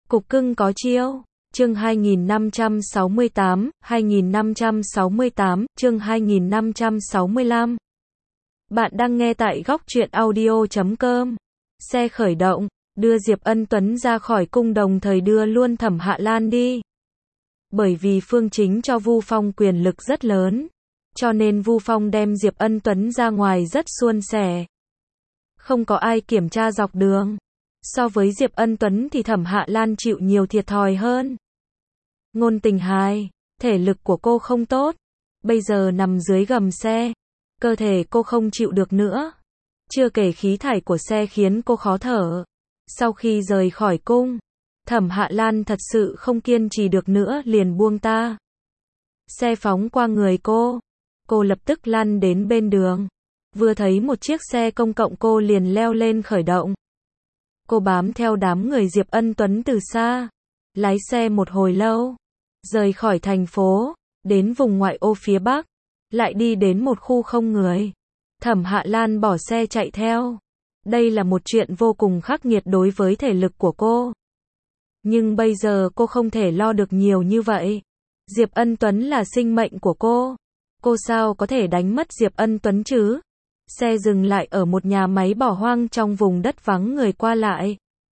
Cục cưng có chiêu. Chương 2568, chương 2565. Bạn đang nghe tại góc truyện audio.com. Xe khởi động, đưa Diệp Ân Tuấn ra khỏi cung đồng thời đưa luôn Thẩm Hạ Lan đi. Bởi vì Phương Chính cho Vu Phong quyền lực rất lớn, cho nên Vu Phong đem Diệp Ân Tuấn ra ngoài rất suôn sẻ. Không có ai kiểm tra dọc đường. So với Diệp Ân Tuấn thì Thẩm Hạ Lan chịu nhiều thiệt thòi hơn. Ngôn Tình Hài, thể lực của cô không tốt, bây giờ nằm dưới gầm xe, cơ thể cô không chịu được nữa. Chưa kể khí thải của xe khiến cô khó thở. Sau khi rời khỏi cung, Thẩm Hạ Lan thật sự không kiên trì được nữa liền buông ta. Xe phóng qua người cô lập tức lăn đến bên đường. Vừa thấy một chiếc xe công cộng cô liền leo lên khởi động. Cô bám theo đám người Diệp Ân Tuấn từ xa, lái xe một hồi lâu, rời khỏi thành phố, đến vùng ngoại ô phía Bắc, lại đi đến một khu không người. Thẩm Hạ Lan bỏ xe chạy theo. Đây là một chuyện vô cùng khắc nghiệt đối với thể lực của cô. Nhưng bây giờ cô không thể lo được nhiều như vậy. Diệp Ân Tuấn là sinh mệnh của cô sao có thể đánh mất Diệp Ân Tuấn chứ? Xe dừng lại ở một nhà máy bỏ hoang trong vùng đất vắng người qua lại.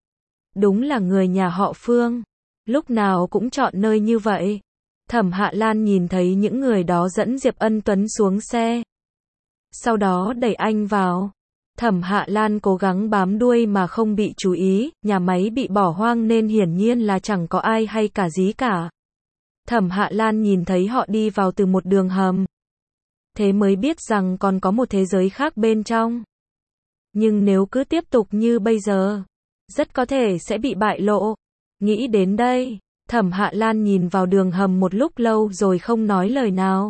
Đúng là người nhà họ Phương, lúc nào cũng chọn nơi như vậy. Thẩm Hạ Lan nhìn thấy những người đó dẫn Diệp Ân Tuấn xuống xe, sau đó đẩy anh vào. Thẩm Hạ Lan cố gắng bám đuôi mà không bị chú ý, nhà máy bị bỏ hoang nên hiển nhiên là chẳng có ai hay cả gì cả. Thẩm Hạ Lan nhìn thấy họ đi vào từ một đường hầm, thế mới biết rằng còn có một thế giới khác bên trong. Nhưng nếu cứ tiếp tục như bây giờ, rất có thể sẽ bị bại lộ. Nghĩ đến đây, Thẩm Hạ Lan nhìn vào đường hầm một lúc lâu rồi không nói lời nào.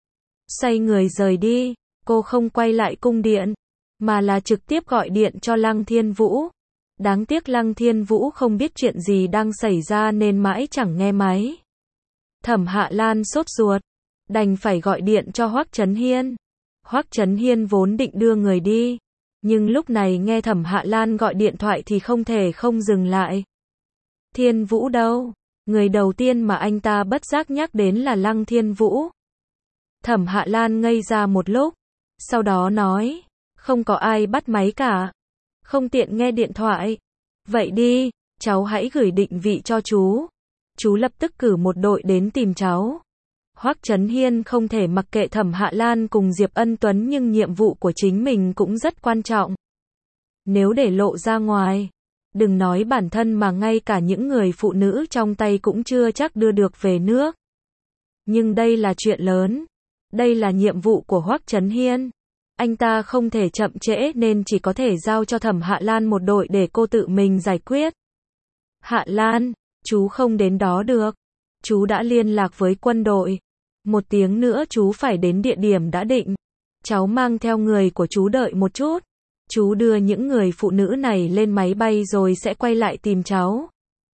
Xoay người rời đi, cô không quay lại cung điện, mà là trực tiếp gọi điện cho Lăng Thiên Vũ. Đáng tiếc Lăng Thiên Vũ không biết chuyện gì đang xảy ra nên mãi chẳng nghe máy. Thẩm Hạ Lan sốt ruột, đành phải gọi điện cho Hoắc Chấn Hiên. Hoắc Chấn Hiên vốn định đưa người đi, nhưng lúc này nghe Thẩm Hạ Lan gọi điện thoại thì không thể không dừng lại. Thiên Vũ đâu? Người đầu tiên mà anh ta bất giác nhắc đến là Lăng Thiên Vũ. Thẩm Hạ Lan ngây ra một lúc, sau đó nói, không có ai bắt máy cả, không tiện nghe điện thoại. Vậy đi, cháu hãy gửi định vị cho chú lập tức cử một đội đến tìm cháu. Hoắc Chấn Hiên không thể mặc kệ Thẩm Hạ Lan cùng Diệp Ân Tuấn nhưng nhiệm vụ của chính mình cũng rất quan trọng. Nếu để lộ ra ngoài, đừng nói bản thân mà ngay cả những người phụ nữ trong tay cũng chưa chắc đưa được về nước. Nhưng đây là chuyện lớn, đây là nhiệm vụ của Hoắc Chấn Hiên. Anh ta không thể chậm trễ nên chỉ có thể giao cho Thẩm Hạ Lan một đội để cô tự mình giải quyết. Hạ Lan, chú không đến đó được. Chú đã liên lạc với quân đội. 1 tiếng nữa chú phải đến địa điểm đã định. Cháu mang theo người của chú đợi một chút. Chú đưa những người phụ nữ này lên máy bay rồi sẽ quay lại tìm cháu.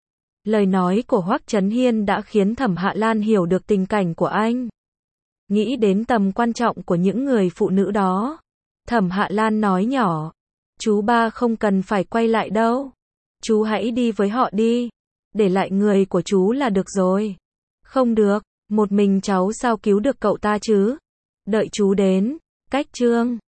Lời nói của Hoắc Chấn Hiên đã khiến Thẩm Hạ Lan hiểu được tình cảnh của anh. Nghĩ đến tầm quan trọng của những người phụ nữ đó, Thẩm Hạ Lan nói nhỏ, chú ba không cần phải quay lại đâu. Chú hãy đi với họ đi, để lại người của chú là được rồi. Không được, một mình cháu sao cứu được cậu ta chứ? Đợi chú đến. Cách chương